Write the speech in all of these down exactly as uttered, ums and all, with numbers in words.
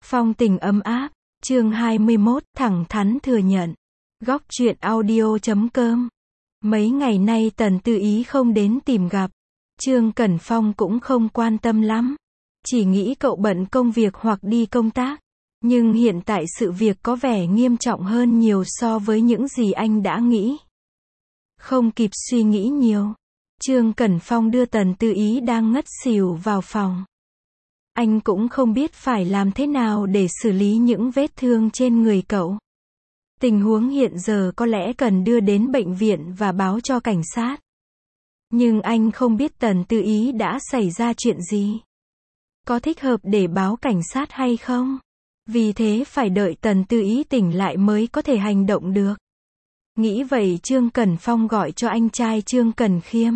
Phong tình ấm áp, chương hai mươi mốt, thẳng thắn thừa nhận. Góc truyện audio chấm com. Mấy ngày nay Tần Tư Ý không đến tìm gặp. Trương Cẩn Phong cũng không quan tâm lắm. Chỉ nghĩ cậu bận công việc hoặc đi công tác. Nhưng hiện tại sự việc có vẻ nghiêm trọng hơn nhiều so với những gì anh đã nghĩ. Không kịp suy nghĩ nhiều. Trương Cẩn Phong đưa Tần Tư Ý đang ngất xỉu vào phòng. Anh cũng không biết phải làm thế nào để xử lý những vết thương trên người cậu. Tình huống hiện giờ có lẽ cần đưa đến bệnh viện và báo cho cảnh sát. Nhưng anh không biết Tần Tư Ý đã xảy ra chuyện gì. Có thích hợp để báo cảnh sát hay không? Vì thế phải đợi Tần Tư Ý tỉnh lại mới có thể hành động được. Nghĩ vậy Trương Cẩn Phong gọi cho anh trai Trương Cẩn Khiêm.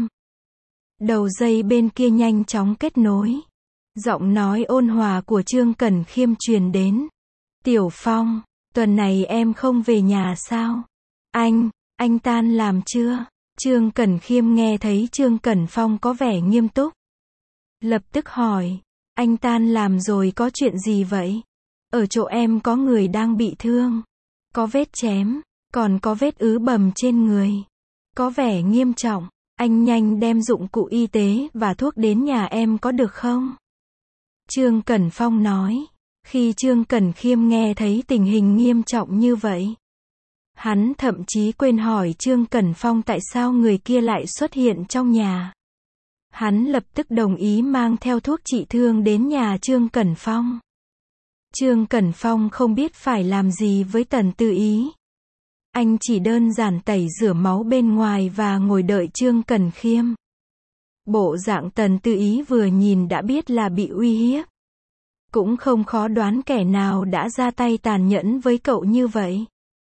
Đầu dây bên kia nhanh chóng kết nối. Giọng nói ôn hòa của Trương Cẩn Khiêm truyền đến. Tiểu Phong, tuần này em không về nhà sao? Anh, anh tan làm chưa? Trương Cẩn Khiêm nghe thấy Trương Cẩn Phong có vẻ nghiêm túc. Lập tức hỏi, anh tan làm rồi có chuyện gì vậy? Ở chỗ em có người đang bị thương. Có vết chém, còn có vết ứ bầm trên người. Có vẻ nghiêm trọng, anh nhanh đem dụng cụ y tế và thuốc đến nhà em có được không? Trương Cẩn Phong nói. Khi Trương Cẩn Khiêm nghe thấy tình hình nghiêm trọng như vậy, hắn thậm chí quên hỏi Trương Cẩn Phong tại sao người kia lại xuất hiện trong nhà. Hắn lập tức đồng ý mang theo thuốc trị thương đến nhà Trương Cẩn Phong. Trương Cẩn Phong không biết phải làm gì với Tần Tư Ý. Anh chỉ đơn giản tẩy rửa máu bên ngoài và ngồi đợi Trương Cẩn Khiêm. Bộ dạng Tần Tư Ý vừa nhìn đã biết là bị uy hiếp. Cũng không khó đoán kẻ nào đã ra tay tàn nhẫn với cậu như vậy.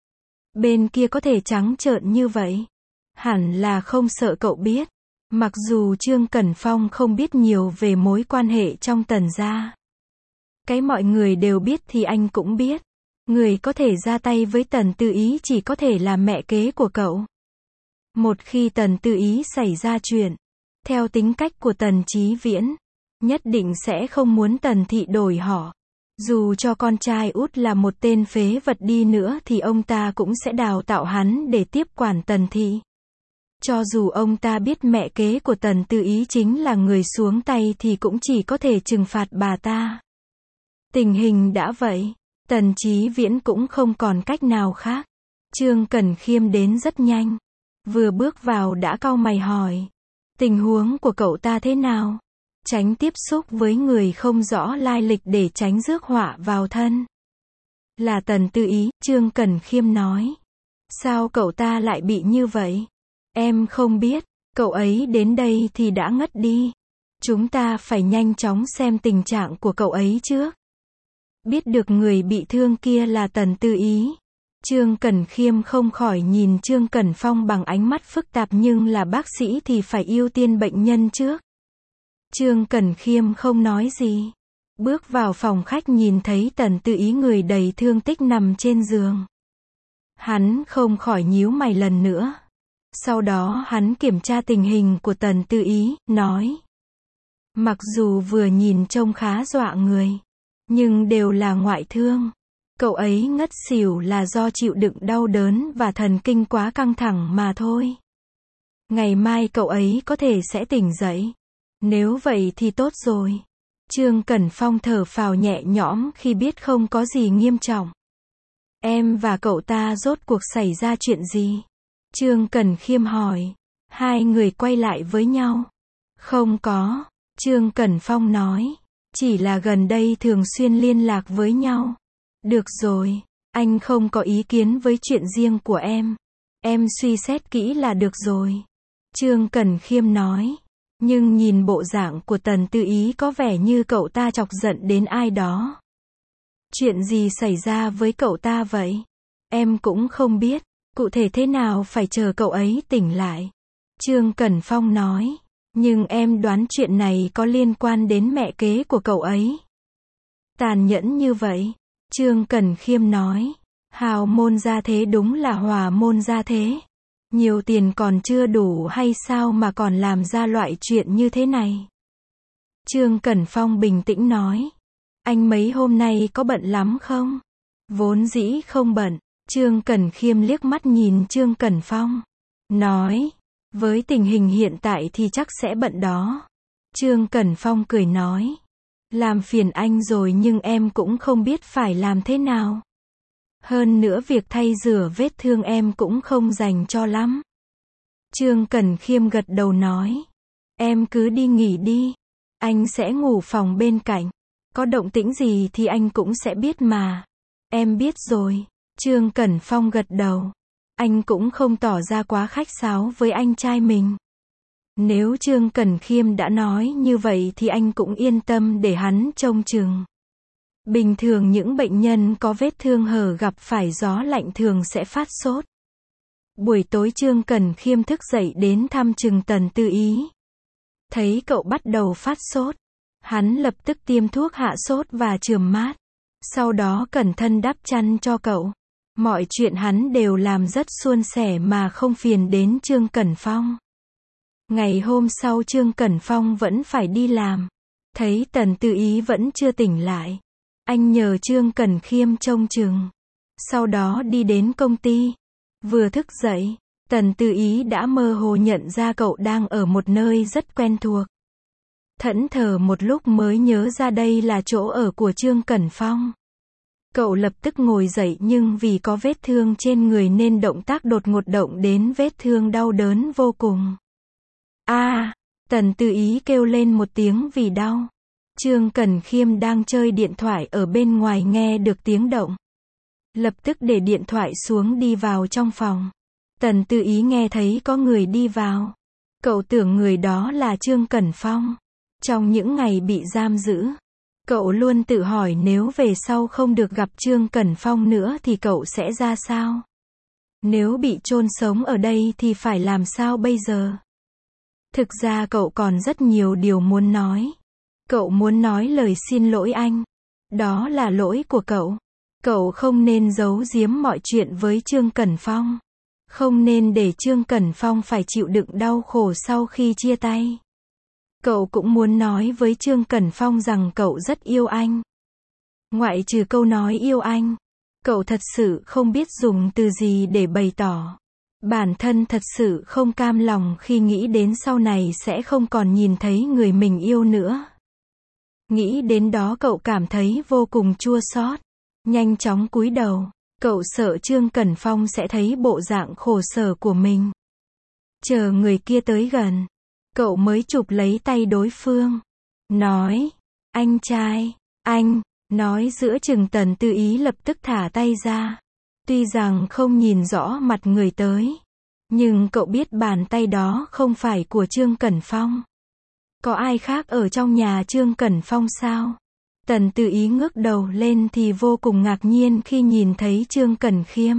Bên kia có thể trắng trợn như vậy. Hẳn là không sợ cậu biết. Mặc dù Trương Cẩn Phong không biết nhiều về mối quan hệ trong Tần gia. Cái mọi người đều biết thì anh cũng biết. Người có thể ra tay với Tần Tư Ý chỉ có thể là mẹ kế của cậu. Một khi Tần Tư Ý xảy ra chuyện, theo tính cách của Tần Chí Viễn, nhất định sẽ không muốn Tần thị đổi họ. Dù cho con trai út là một tên phế vật đi nữa thì ông ta cũng sẽ đào tạo hắn để tiếp quản Tần thị. Cho dù ông ta biết mẹ kế của Tần Tư Ý chính là người xuống tay thì cũng chỉ có thể trừng phạt bà ta. Tình hình đã vậy, Tần Chí Viễn cũng không còn cách nào khác. Trương Cẩn Khiêm đến rất nhanh. Vừa bước vào đã cau mày hỏi. Tình huống của cậu ta thế nào? Tránh tiếp xúc với người không rõ lai lịch để tránh rước họa vào thân. Là Tần Tư Ý, Trương Cẩn Khiêm nói. Sao cậu ta lại bị như vậy? Em không biết, cậu ấy đến đây thì đã ngất đi. Chúng ta phải nhanh chóng xem tình trạng của cậu ấy trước. Biết được người bị thương kia là Tần Tư Ý. Trương Cẩn Khiêm không khỏi nhìn Trương Cẩn Phong bằng ánh mắt phức tạp, nhưng là bác sĩ thì phải ưu tiên bệnh nhân trước. Trương Cẩn Khiêm không nói gì. Bước vào phòng khách nhìn thấy Tần Tư Ý người đầy thương tích nằm trên giường. Hắn không khỏi nhíu mày lần nữa. Sau đó hắn kiểm tra tình hình của Tần Tư Ý, nói. Mặc dù vừa nhìn trông khá dọa người, nhưng đều là ngoại thương. Cậu ấy ngất xỉu là do chịu đựng đau đớn và thần kinh quá căng thẳng mà thôi. Ngày mai cậu ấy có thể sẽ tỉnh dậy. Nếu vậy thì tốt rồi. Trương Cẩn Phong thở phào nhẹ nhõm khi biết không có gì nghiêm trọng. Em và cậu ta rốt cuộc xảy ra chuyện gì? Trương Cẩn Khiêm hỏi. Hai người quay lại với nhau. Không có, Trương Cẩn Phong nói. Chỉ là gần đây thường xuyên liên lạc với nhau. Được rồi, anh không có ý kiến với chuyện riêng của em. Em suy xét kỹ là được rồi. Trương Cẩn Khiêm nói. Nhưng nhìn bộ dạng của Tần Tư Ý có vẻ như cậu ta chọc giận đến ai đó. Chuyện gì xảy ra với cậu ta vậy? Em cũng không biết, cụ thể thế nào phải chờ cậu ấy tỉnh lại. Trương Cẩn Phong nói. Nhưng em đoán chuyện này có liên quan đến mẹ kế của cậu ấy. Tàn nhẫn như vậy. Trương Cẩn Khiêm nói. Hào môn gia thế đúng là hòa môn gia thế. Nhiều tiền còn chưa đủ hay sao mà còn làm ra loại chuyện như thế này? Trương Cẩn Phong bình tĩnh nói. Anh mấy hôm nay có bận lắm không? Vốn dĩ không bận. Trương Cẩn Khiêm liếc mắt nhìn Trương Cẩn Phong. Nói, với tình hình hiện tại thì chắc sẽ bận đó. Trương Cẩn Phong cười nói. Làm phiền anh rồi nhưng em cũng không biết phải làm thế nào. Hơn nữa việc thay rửa vết thương em cũng không dành cho lắm. Trương Cẩn Khiêm gật đầu nói. Em cứ đi nghỉ đi. Anh sẽ ngủ phòng bên cạnh. Có động tĩnh gì thì anh cũng sẽ biết mà. Em biết rồi. Trương Cẩn Phong gật đầu. Anh cũng không tỏ ra quá khách sáo với anh trai mình. Nếu Trương Cẩn Khiêm đã nói như vậy thì anh cũng yên tâm để hắn trông chừng. Bình thường những bệnh nhân có vết thương hở gặp phải gió lạnh thường sẽ phát sốt. Buổi tối Trương Cẩn Khiêm thức dậy đến thăm chừng Tần Tư Ý. Thấy cậu bắt đầu phát sốt. Hắn lập tức tiêm thuốc hạ sốt và chườm mát. Sau đó cẩn thận đắp chăn cho cậu. Mọi chuyện hắn đều làm rất suôn sẻ mà không phiền đến Trương Cẩn Phong. Ngày hôm sau Trương Cẩn Phong vẫn phải đi làm. Thấy Tần Tư Ý vẫn chưa tỉnh lại. Anh nhờ Trương Cẩn Khiêm trông chừng. Sau đó đi đến công ty. Vừa thức dậy, Tần Tư Ý đã mơ hồ nhận ra cậu đang ở một nơi rất quen thuộc. Thẫn thờ một lúc mới nhớ ra đây là chỗ ở của Trương Cẩn Phong. Cậu lập tức ngồi dậy nhưng vì có vết thương trên người nên động tác đột ngột động đến vết thương đau đớn vô cùng. A, à, Tần Tư Ý kêu lên một tiếng vì đau. Trương Cẩn Khiêm đang chơi điện thoại ở bên ngoài nghe được tiếng động. Lập tức để điện thoại xuống đi vào trong phòng. Tần Tư Ý nghe thấy có người đi vào. Cậu tưởng người đó là Trương Cẩn Phong. Trong những ngày bị giam giữ, cậu luôn tự hỏi nếu về sau không được gặp Trương Cẩn Phong nữa thì cậu sẽ ra sao? Nếu bị chôn sống ở đây thì phải làm sao bây giờ? Thực ra cậu còn rất nhiều điều muốn nói. Cậu muốn nói lời xin lỗi anh. Đó là lỗi của cậu. Cậu không nên giấu giếm mọi chuyện với Trương Cẩn Phong. Không nên để Trương Cẩn Phong phải chịu đựng đau khổ sau khi chia tay. Cậu cũng muốn nói với Trương Cẩn Phong rằng cậu rất yêu anh. Ngoại trừ câu nói yêu anh, cậu thật sự không biết dùng từ gì để bày tỏ. Bản thân thật sự không cam lòng khi nghĩ đến sau này sẽ không còn nhìn thấy người mình yêu nữa. Nghĩ đến đó cậu cảm thấy vô cùng chua xót. Nhanh chóng cúi đầu, cậu sợ Trương Cẩn Phong sẽ thấy bộ dạng khổ sở của mình. Chờ người kia tới gần, cậu mới chụp lấy tay đối phương. Nói, anh trai, anh, nói giữa chừng. Tần Tư Ý lập tức thả tay ra. Tuy rằng không nhìn rõ mặt người tới, nhưng cậu biết bàn tay đó không phải của Trương Cẩn Phong. Có ai khác ở trong nhà Trương Cẩn Phong sao? Tần Tư Ý ngước đầu lên thì vô cùng ngạc nhiên khi nhìn thấy Trương Cẩn Khiêm.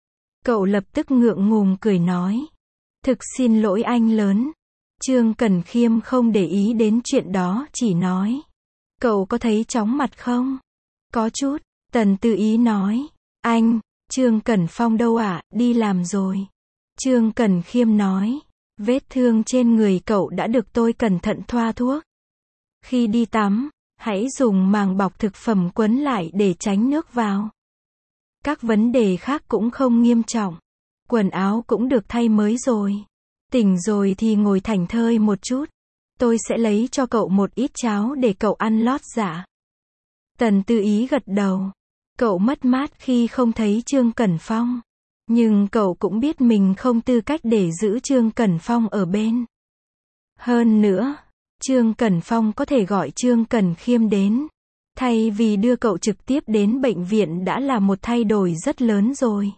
Cậu lập tức ngượng ngùng cười nói. Thực xin lỗi anh lớn. Trương Cẩn Khiêm không để ý đến chuyện đó, chỉ nói. Cậu có thấy chóng mặt không? Có chút. Tần Tư Ý nói. Anh, Trương Cẩn Phong đâu ạ? À? Đi làm rồi. Trương Cẩn Khiêm nói. Vết thương trên người cậu đã được tôi cẩn thận thoa thuốc. Khi đi tắm, hãy dùng màng bọc thực phẩm quấn lại để tránh nước vào. Các vấn đề khác cũng không nghiêm trọng. Quần áo cũng được thay mới rồi. Tỉnh rồi thì ngồi thảnh thơi một chút. Tôi sẽ lấy cho cậu một ít cháo để cậu ăn lót dạ. Tần Tư Ý gật đầu. Cậu mất mát khi không thấy Trương Cẩn Phong. Nhưng cậu cũng biết mình không tư cách để giữ Trương Cẩn Phong ở bên. Hơn nữa, Trương Cẩn Phong có thể gọi Trương Cẩn Khiêm đến. Thay vì đưa cậu trực tiếp đến bệnh viện đã là một thay đổi rất lớn rồi.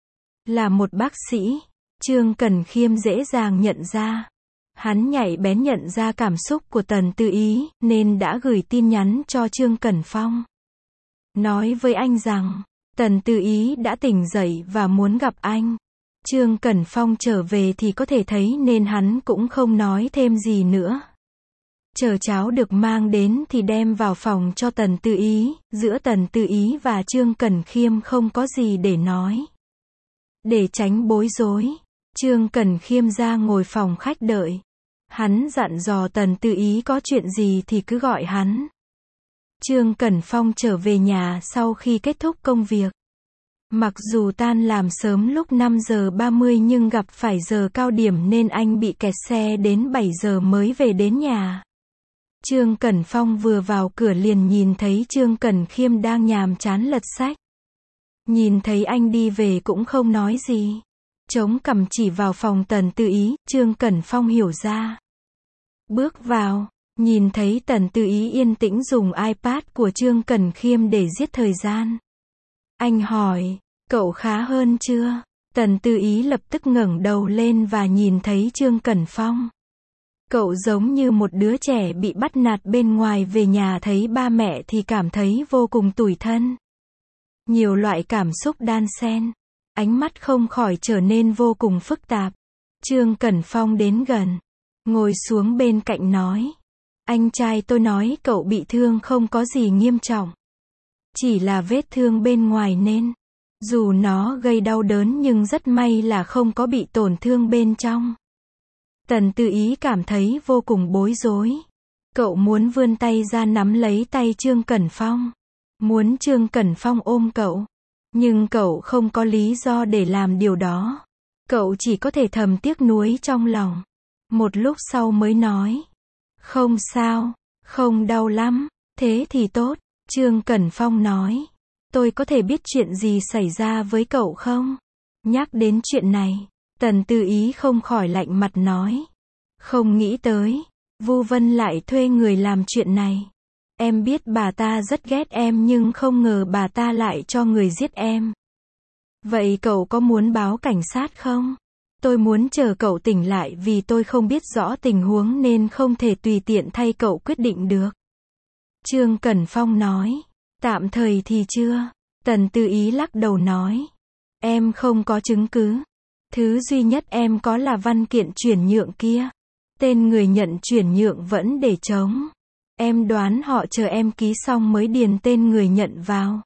Là một bác sĩ, Trương Cẩn Khiêm dễ dàng nhận ra. Hắn nhạy bén nhận ra cảm xúc của Tần Tư Ý, nên đã gửi tin nhắn cho Trương Cẩn Phong. Nói với anh rằng, Tần Tư Ý đã tỉnh dậy và muốn gặp anh. Trương Cẩn Phong trở về thì có thể thấy nên hắn cũng không nói thêm gì nữa. Chờ cháo được mang đến thì đem vào phòng cho Tần Tư Ý, giữa Tần Tư Ý và Trương Cẩn Khiêm không có gì để nói. Để tránh bối rối, Trương Cẩn Khiêm ra ngồi phòng khách đợi. Hắn dặn dò Tần Tư Ý có chuyện gì thì cứ gọi hắn. Trương Cẩn Phong trở về nhà sau khi kết thúc công việc. Mặc dù tan làm sớm lúc năm giờ ba mươi nhưng gặp phải giờ cao điểm nên anh bị kẹt xe đến bảy giờ mới về đến nhà. Trương Cẩn Phong vừa vào cửa liền nhìn thấy Trương Cẩn Khiêm đang nhàm chán lật sách. Nhìn thấy anh đi về cũng không nói gì. Chống cằm chỉ vào phòng Tần Tư Ý, Trương Cẩn Phong hiểu ra. Bước vào, nhìn thấy Tần Tư Ý yên tĩnh dùng iPad của Trương Cẩn Khiêm để giết thời gian. Anh hỏi, cậu khá hơn chưa? Tần Tư Ý lập tức ngẩng đầu lên và nhìn thấy Trương Cẩn Phong. Cậu giống như một đứa trẻ bị bắt nạt bên ngoài về nhà thấy ba mẹ thì cảm thấy vô cùng tủi thân. Nhiều loại cảm xúc đan xen. Ánh mắt không khỏi trở nên vô cùng phức tạp. Trương Cẩn Phong đến gần. Ngồi xuống bên cạnh nói. Anh trai tôi nói cậu bị thương không có gì nghiêm trọng. Chỉ là vết thương bên ngoài nên. Dù nó gây đau đớn nhưng rất may là không có bị tổn thương bên trong. Tần Tư Ý cảm thấy vô cùng bối rối. Cậu muốn vươn tay ra nắm lấy tay Trương Cẩn Phong. Muốn Trương Cẩn Phong ôm cậu. Nhưng cậu không có lý do để làm điều đó. Cậu chỉ có thể thầm tiếc nuối trong lòng. Một lúc sau mới nói. Không sao, không đau lắm, thế thì tốt. Trương Cẩn Phong nói. Tôi có thể biết chuyện gì xảy ra với cậu không? Nhắc đến chuyện này, Tần Tư Ý không khỏi lạnh mặt nói. Không nghĩ tới, Vu Vân lại thuê người làm chuyện này. Em biết bà ta rất ghét em nhưng không ngờ bà ta lại cho người giết em. Vậy cậu có muốn báo cảnh sát không? Tôi muốn chờ cậu tỉnh lại vì tôi không biết rõ tình huống nên không thể tùy tiện thay cậu quyết định được. Trương Cẩn Phong nói. Tạm thời thì chưa. Tần Tư Ý lắc đầu nói. Em không có chứng cứ. Thứ duy nhất em có là văn kiện chuyển nhượng kia. Tên người nhận chuyển nhượng vẫn để trống. Em đoán họ chờ em ký xong mới điền tên người nhận vào.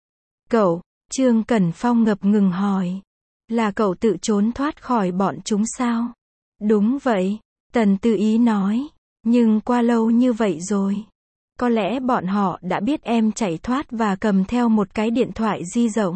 Cậu, Trương Cẩn Phong ngập ngừng hỏi. Là cậu tự trốn thoát khỏi bọn chúng sao? Đúng vậy, Tần Tư Ý nói. Nhưng qua lâu như vậy rồi. Có lẽ bọn họ đã biết em chạy thoát và cầm theo một cái điện thoại di động.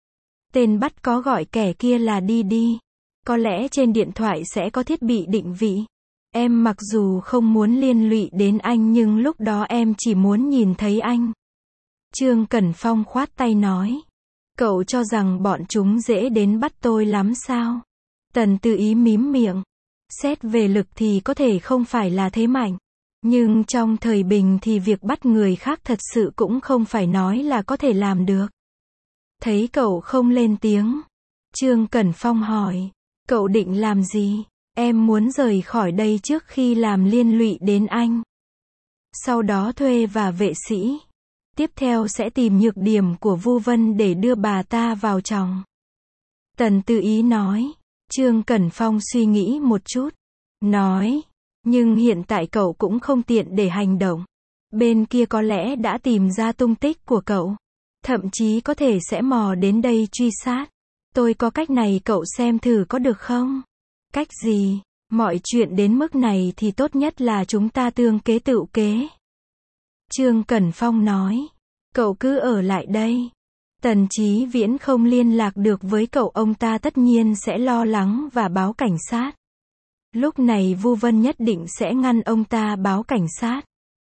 Tên bắt có gọi kẻ kia là Đi Đi. Có lẽ trên điện thoại sẽ có thiết bị định vị. Em mặc dù không muốn liên lụy đến anh nhưng lúc đó em chỉ muốn nhìn thấy anh. Trương Cẩn Phong khoát tay nói. Cậu cho rằng bọn chúng dễ đến bắt tôi lắm sao? Tần Tư Ý mím miệng. Xét về lực thì có thể không phải là thế mạnh. Nhưng trong thời bình thì việc bắt người khác thật sự cũng không phải nói là có thể làm được. Thấy cậu không lên tiếng. Trương Cẩn Phong hỏi. Cậu định làm gì? Em muốn rời khỏi đây trước khi làm liên lụy đến anh. Sau đó thuê và vệ sĩ. Tiếp theo sẽ tìm nhược điểm của Vu Vân để đưa bà ta vào chồng. Tần Tư Ý nói. Trương Cẩn Phong suy nghĩ một chút. Nói. Nhưng hiện tại cậu cũng không tiện để hành động. Bên kia có lẽ đã tìm ra tung tích của cậu. Thậm chí có thể sẽ mò đến đây truy sát. Tôi có cách này cậu xem thử có được không? Cách gì? Mọi chuyện đến mức này thì tốt nhất là chúng ta tương kế tựu kế. Trương Cẩn Phong nói. Cậu cứ ở lại đây. Tần Chí Viễn không liên lạc được với cậu, ông ta tất nhiên sẽ lo lắng và báo cảnh sát. Lúc này Vu Vân nhất định sẽ ngăn ông ta báo cảnh sát.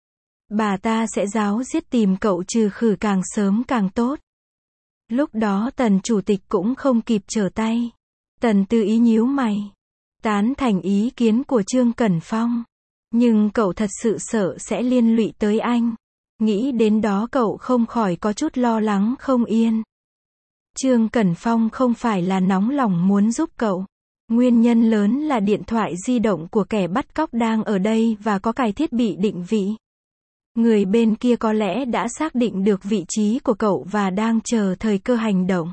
Bà ta sẽ giáo giết tìm cậu trừ khử càng sớm càng tốt. Lúc đó Tần Chủ tịch cũng không kịp trở tay. Tần Tư Ý nhíu mày. Tán thành ý kiến của Trương Cẩn Phong. Nhưng cậu thật sự sợ sẽ liên lụy tới anh. Nghĩ đến đó cậu không khỏi có chút lo lắng không yên. Trương Cẩn Phong không phải là nóng lòng muốn giúp cậu. Nguyên nhân lớn là điện thoại di động của kẻ bắt cóc đang ở đây và có cài thiết bị định vị. Người bên kia có lẽ đã xác định được vị trí của cậu và đang chờ thời cơ hành động.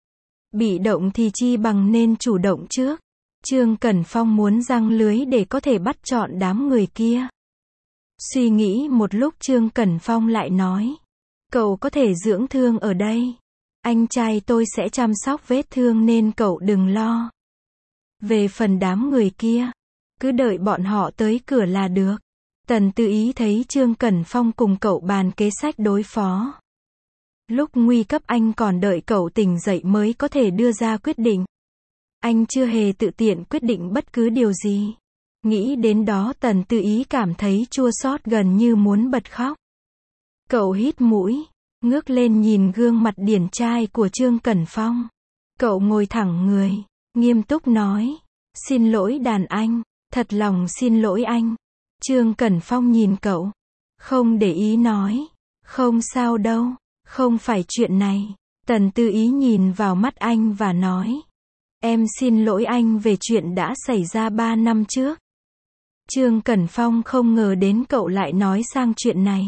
Bị động thì chi bằng nên chủ động trước. Trương Cẩn Phong muốn giăng lưới để có thể bắt trọn đám người kia. Suy nghĩ một lúc Trương Cẩn Phong lại nói. Cậu có thể dưỡng thương ở đây. Anh trai tôi sẽ chăm sóc vết thương nên cậu đừng lo. Về phần đám người kia, cứ đợi bọn họ tới cửa là được. Tần Tư Ý thấy Trương Cẩn Phong cùng cậu bàn kế sách đối phó. Lúc nguy cấp anh còn đợi cậu tỉnh dậy mới có thể đưa ra quyết định. Anh chưa hề tự tiện quyết định bất cứ điều gì. Nghĩ đến đó Tần Tư Ý cảm thấy chua xót gần như muốn bật khóc. Cậu hít mũi, ngước lên nhìn gương mặt điển trai của Trương Cẩn Phong. Cậu ngồi thẳng người, nghiêm túc nói, xin lỗi đàn anh, thật lòng xin lỗi anh. Trương Cẩn Phong nhìn cậu, không để ý nói, không sao đâu, không phải chuyện này. Tần Tư Ý nhìn vào mắt anh và nói, em xin lỗi anh về chuyện đã xảy ra ba năm trước. Trương Cẩn Phong không ngờ đến cậu lại nói sang chuyện này.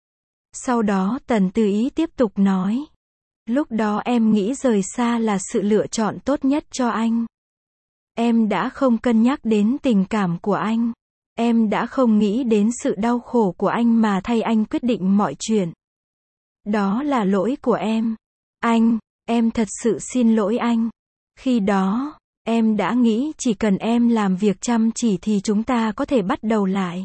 Sau đó Tần Tư Ý tiếp tục nói, lúc đó em nghĩ rời xa là sự lựa chọn tốt nhất cho anh. Em đã không cân nhắc đến tình cảm của anh. Em đã không nghĩ đến sự đau khổ của anh mà thay anh quyết định mọi chuyện. Đó là lỗi của em. Anh, em thật sự xin lỗi anh. Khi đó, em đã nghĩ chỉ cần em làm việc chăm chỉ thì chúng ta có thể bắt đầu lại.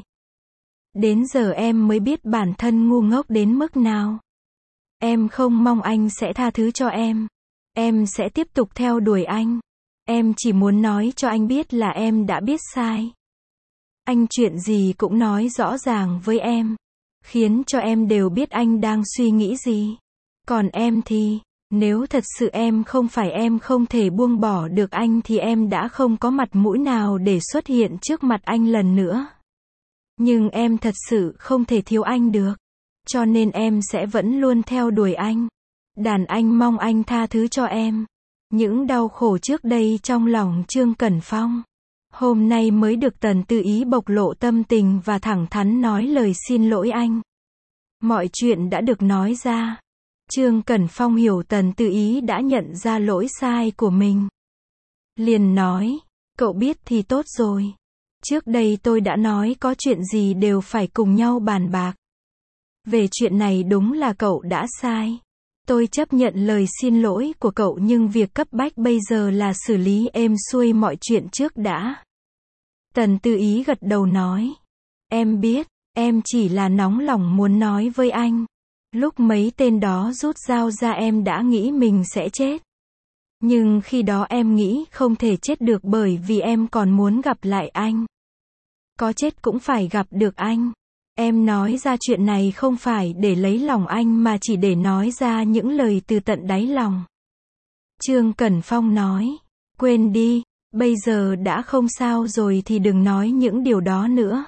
Đến giờ em mới biết bản thân ngu ngốc đến mức nào. Em không mong anh sẽ tha thứ cho em. Em sẽ tiếp tục theo đuổi anh. Em chỉ muốn nói cho anh biết là em đã biết sai. Anh chuyện gì cũng nói rõ ràng với em, khiến cho em đều biết anh đang suy nghĩ gì. Còn em thì, nếu thật sự em không phải em không thể buông bỏ được anh thì em đã không có mặt mũi nào để xuất hiện trước mặt anh lần nữa. Nhưng em thật sự không thể thiếu anh được. Cho nên em sẽ vẫn luôn theo đuổi anh. Đàn anh mong anh tha thứ cho em. Những đau khổ trước đây trong lòng Trương Cẩn Phong. Hôm nay mới được Tần Tư Ý bộc lộ tâm tình và thẳng thắn nói lời xin lỗi anh. Mọi chuyện đã được nói ra. Trương Cẩn Phong hiểu Tần Tư Ý đã nhận ra lỗi sai của mình. Liền nói, cậu biết thì tốt rồi. Trước đây tôi đã nói có chuyện gì đều phải cùng nhau bàn bạc. Về chuyện này đúng là cậu đã sai. Tôi chấp nhận lời xin lỗi của cậu nhưng việc cấp bách bây giờ là xử lý êm xuôi mọi chuyện trước đã. Tần Tư Ý gật đầu nói. Em biết, em chỉ là nóng lòng muốn nói với anh. Lúc mấy tên đó rút dao ra em đã nghĩ mình sẽ chết. Nhưng khi đó em nghĩ không thể chết được bởi vì em còn muốn gặp lại anh. Có chết cũng phải gặp được anh. Em nói ra chuyện này không phải để lấy lòng anh mà chỉ để nói ra những lời từ tận đáy lòng. Trương Cẩn Phong nói, quên đi, bây giờ đã không sao rồi thì đừng nói những điều đó nữa.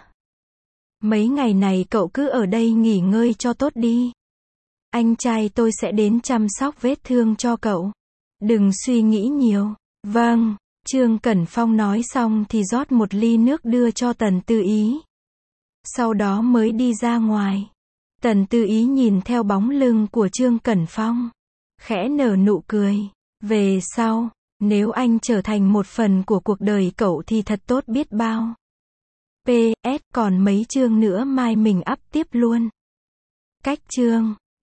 Mấy ngày này cậu cứ ở đây nghỉ ngơi cho tốt đi. Anh trai tôi sẽ đến chăm sóc vết thương cho cậu. Đừng suy nghĩ nhiều. Vâng, Trương Cẩn Phong nói xong thì rót một ly nước đưa cho Tần Tư Ý. Sau đó mới đi ra ngoài. Tần Tư Ý nhìn theo bóng lưng của Trương Cẩn Phong. Khẽ nở nụ cười. Về sau, nếu anh trở thành một phần của cuộc đời cậu thì thật tốt biết bao. pê ét còn mấy chương nữa mai mình up tiếp luôn. Cách chương